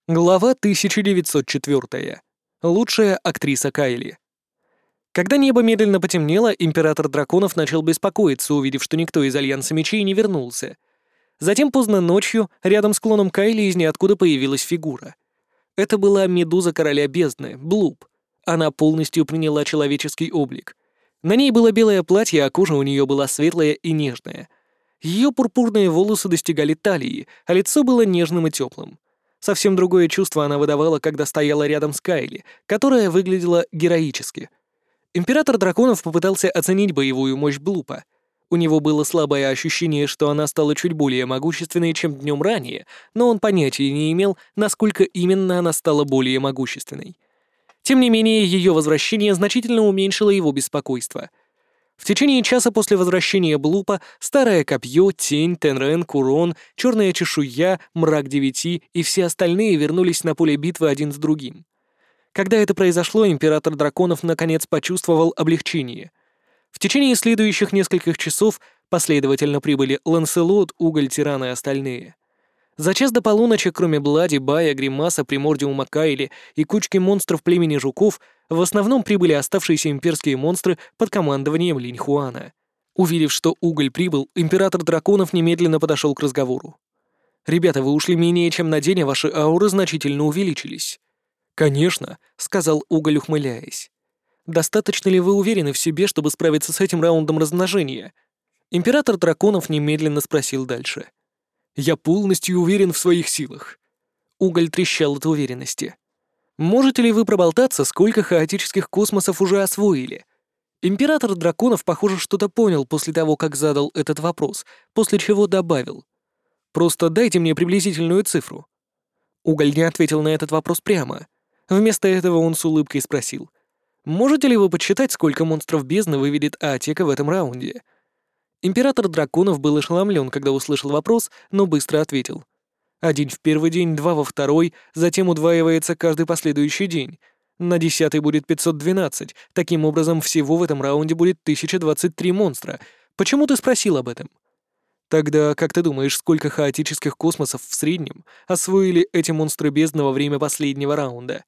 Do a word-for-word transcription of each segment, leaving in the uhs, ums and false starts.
Глава тысяча девятьсот четыре. Лучшая актриса Кайли. Когда небо медленно потемнело, император драконов начал беспокоиться, увидев, что никто из Альянса Мечей не вернулся. Затем поздно ночью, рядом с клоном Кайли из ниоткуда появилась фигура. Это была медуза короля бездны, Блуп. Она полностью приняла человеческий облик. На ней было белое платье, а кожа у нее была светлая и нежная. Ее пурпурные волосы достигали талии, а лицо было нежным и теплым. Совсем другое чувство она выдавала, когда стояла рядом с Кайли, которая выглядела героически. Император драконов попытался оценить боевую мощь Блупа. У него было слабое ощущение, что она стала чуть более могущественной, чем днем ранее, но он понятия не имел, насколько именно она стала более могущественной. Тем не менее, ее возвращение значительно уменьшило его беспокойство. В течение часа после возвращения Блупа старое копье, тень, Тенрен, Курон, черная чешуя, мрак девяти и все остальные вернулись на поле битвы один с другим. Когда это произошло, император драконов наконец почувствовал облегчение. В течение следующих нескольких часов последовательно прибыли Ланселот, Уголь, Тиран и остальные. За час до полуночи, кроме Блади, Бая, Гримаса, Примордиума Кайли и кучки монстров племени жуков, в основном прибыли оставшиеся имперские монстры под командованием Линь Хуана. Увидев, что Уголь прибыл, император драконов немедленно подошел к разговору. «Ребята, вы ушли менее чем на день, а ваши ауры значительно увеличились». «Конечно», — сказал Уголь, ухмыляясь. «Достаточно ли вы уверены в себе, чтобы справиться с этим раундом размножения?» Император драконов немедленно спросил дальше. «Я полностью уверен в своих силах». Уголь трещал от уверенности. «Можете ли вы проболтаться, сколько хаотических космосов уже освоили?» Император драконов, похоже, что-то понял после того, как задал этот вопрос, после чего добавил. «Просто дайте мне приблизительную цифру». Уголь не ответил на этот вопрос прямо. Вместо этого он с улыбкой спросил. «Можете ли вы подсчитать, сколько монстров бездны выведет Аатека в этом раунде?» Император драконов был ошеломлен, когда услышал вопрос, но быстро ответил. Один в первый день, два во второй, затем удваивается каждый последующий день. На десятый будет пятьсот двенадцать, таким образом всего в этом раунде будет тысяча двадцать три монстра. Почему ты спросил об этом? Тогда, как ты думаешь, сколько хаотических космосов в среднем освоили эти монстры бездны во время последнего раунда?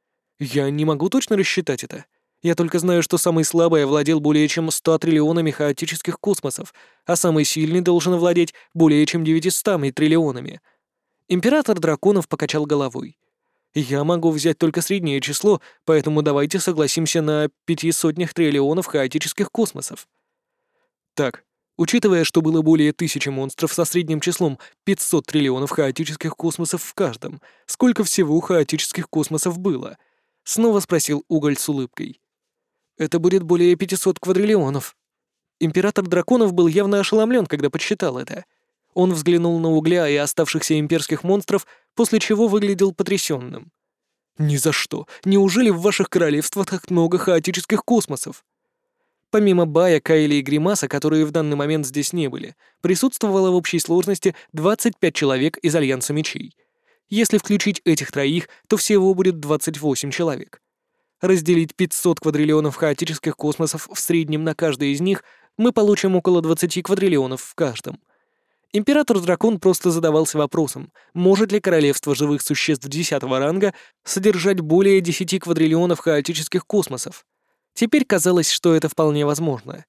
Я не могу точно рассчитать это. Я только знаю, что самый слабый овладел более чем ста триллионами хаотических космосов, а самый сильный должен овладеть более чем девятистами триллионами. Император драконов покачал головой. Я могу взять только среднее число, поэтому давайте согласимся на пяти сотнях триллионов хаотических космосов. Так, учитывая, что было более тысячи монстров со средним числом пятьсот триллионов хаотических космосов в каждом, сколько всего хаотических космосов было? Снова спросил Уголь с улыбкой. Это будет более пятисот квадриллионов. Император драконов был явно ошеломлен, когда подсчитал это. Он взглянул на Угля и оставшихся имперских монстров, после чего выглядел потрясенным. «Ни за что! Неужели в ваших королевствах так много хаотических космосов?» Помимо Бая, Кайли и Гримаса, которые в данный момент здесь не были, присутствовало в общей сложности двадцать пять человек из Альянса Мечей. Если включить этих троих, то всего будет двадцать восемь человек. Разделить пятьсот квадриллионов хаотических космосов в среднем на каждый из них, мы получим около двадцати квадриллионов в каждом. Император-дракон просто задавался вопросом, может ли королевство живых существ десятого ранга содержать более десяти квадриллионов хаотических космосов. Теперь казалось, что это вполне возможно.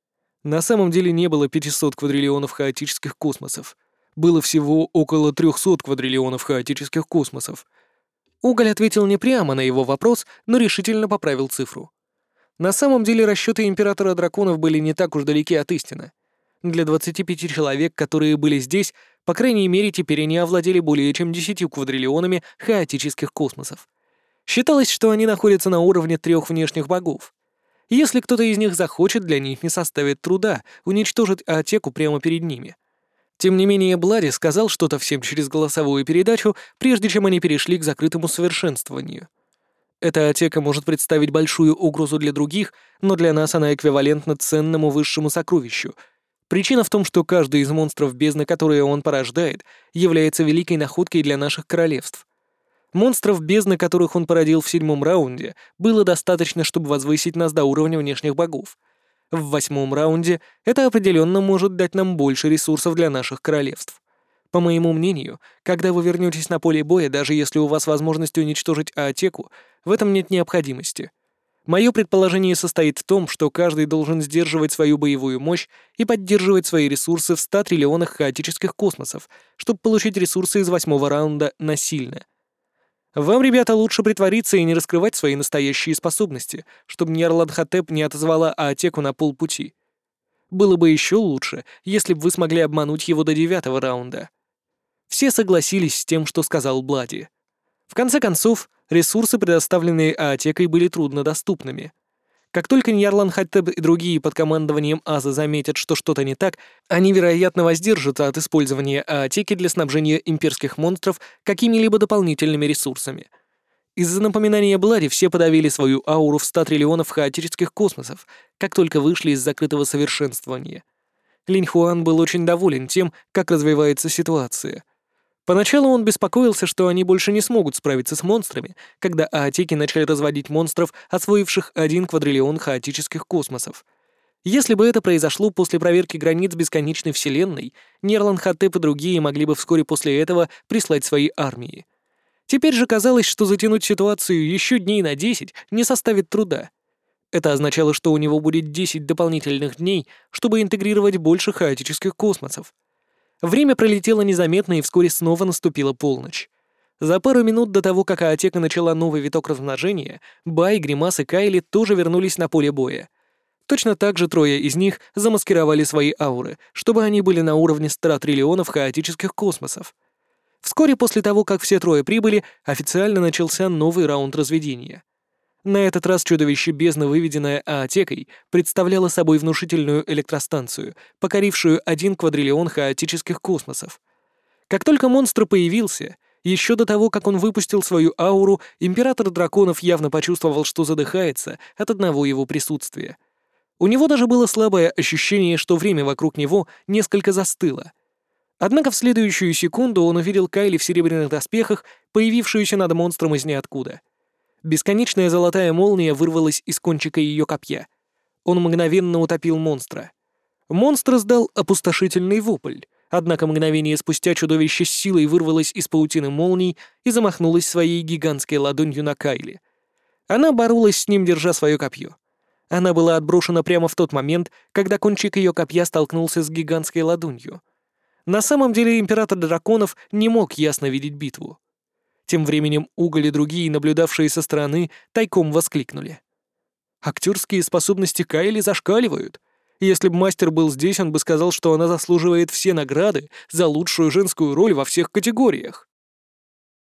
На самом деле не было пятисот квадриллионов хаотических космосов. Было всего около трехсот квадриллионов хаотических космосов. Уголь ответил не прямо на его вопрос, но решительно поправил цифру. На самом деле расчеты Императора Драконов были не так уж далеки от истины. Для двадцати пяти человек, которые были здесь, по крайней мере, теперь они овладели более чем десятью квадриллионами хаотических космосов. Считалось, что они находятся на уровне трех внешних богов. Если кто-то из них захочет, для них не составит труда уничтожить Аатеку прямо перед ними. Тем не менее, Блади сказал что-то всем через голосовую передачу, прежде чем они перешли к закрытому совершенствованию. Эта Аатека может представить большую угрозу для других, но для нас она эквивалентна ценному высшему сокровищу. Причина в том, что каждый из монстров бездны, которые он порождает, является великой находкой для наших королевств. Монстров бездны, которых он породил в седьмом раунде, было достаточно, чтобы возвысить нас до уровня внешних богов. В восьмом раунде это определенно может дать нам больше ресурсов для наших королевств. По моему мнению, когда вы вернетесь на поле боя, даже если у вас возможность уничтожить Аотеку, в этом нет необходимости. Мое предположение состоит в том, что каждый должен сдерживать свою боевую мощь и поддерживать свои ресурсы в ста триллионах хаотических космосов, чтобы получить ресурсы из восьмого раунда насильно. Вам, ребята, лучше притвориться и не раскрывать свои настоящие способности, чтобы Ньярландхотеп не отозвала Аотеку на полпути. Было бы еще лучше, если бы вы смогли обмануть его до девятого раунда. Все согласились с тем, что сказал Блади. В конце концов, ресурсы, предоставленные Аотекой, были труднодоступными. Как только Ньярландхотеп и другие под командованием Аза заметят, что что-то не так, они, вероятно, воздержатся от использования Аотеки для снабжения имперских монстров какими-либо дополнительными ресурсами. Из-за напоминания Блади все подавили свою ауру в ста триллионов хаотических космосов, как только вышли из закрытого совершенствования. Линь Хуан был очень доволен тем, как развивается ситуация. Поначалу он беспокоился, что они больше не смогут справиться с монстрами, когда Аотеки начали разводить монстров, освоивших один квадриллион хаотических космосов. Если бы это произошло после проверки границ бесконечной вселенной, Ньярландхотеп и другие могли бы вскоре после этого прислать свои армии. Теперь же казалось, что затянуть ситуацию еще дней на десять не составит труда. Это означало, что у него будет десять дополнительных дней, чтобы интегрировать больше хаотических космосов. Время пролетело незаметно, и вскоре снова наступила полночь. За пару минут до того, как Аотека начала новый виток размножения, Бай, Гримас и Кайли тоже вернулись на поле боя. Точно так же трое из них замаскировали свои ауры, чтобы они были на уровне ста триллионов хаотических космосов. Вскоре после того, как все трое прибыли, официально начался новый раунд разведения. На этот раз чудовище бездны, выведенное Аотекой, представляло собой внушительную электростанцию, покорившую один квадриллион хаотических космосов. Как только монстр появился, еще до того, как он выпустил свою ауру, император драконов явно почувствовал, что задыхается от одного его присутствия. У него даже было слабое ощущение, что время вокруг него несколько застыло. Однако в следующую секунду он увидел Кайли в серебряных доспехах, появившуюся над монстром из ниоткуда. Бесконечная золотая молния вырвалась из кончика ее копья. Он мгновенно утопил монстра. Монстр издал опустошительный вопль, однако мгновение спустя чудовище с силой вырвалось из паутины молний и замахнулось своей гигантской ладонью на Кайли. Она боролась с ним, держа свое копье. Она была отброшена прямо в тот момент, когда кончик ее копья столкнулся с гигантской ладонью. На самом деле император драконов не мог ясно видеть битву. Тем временем Уголь и другие, наблюдавшие со стороны, тайком воскликнули. Актерские способности Кайли зашкаливают. Если бы мастер был здесь, он бы сказал, что она заслуживает все награды за лучшую женскую роль во всех категориях.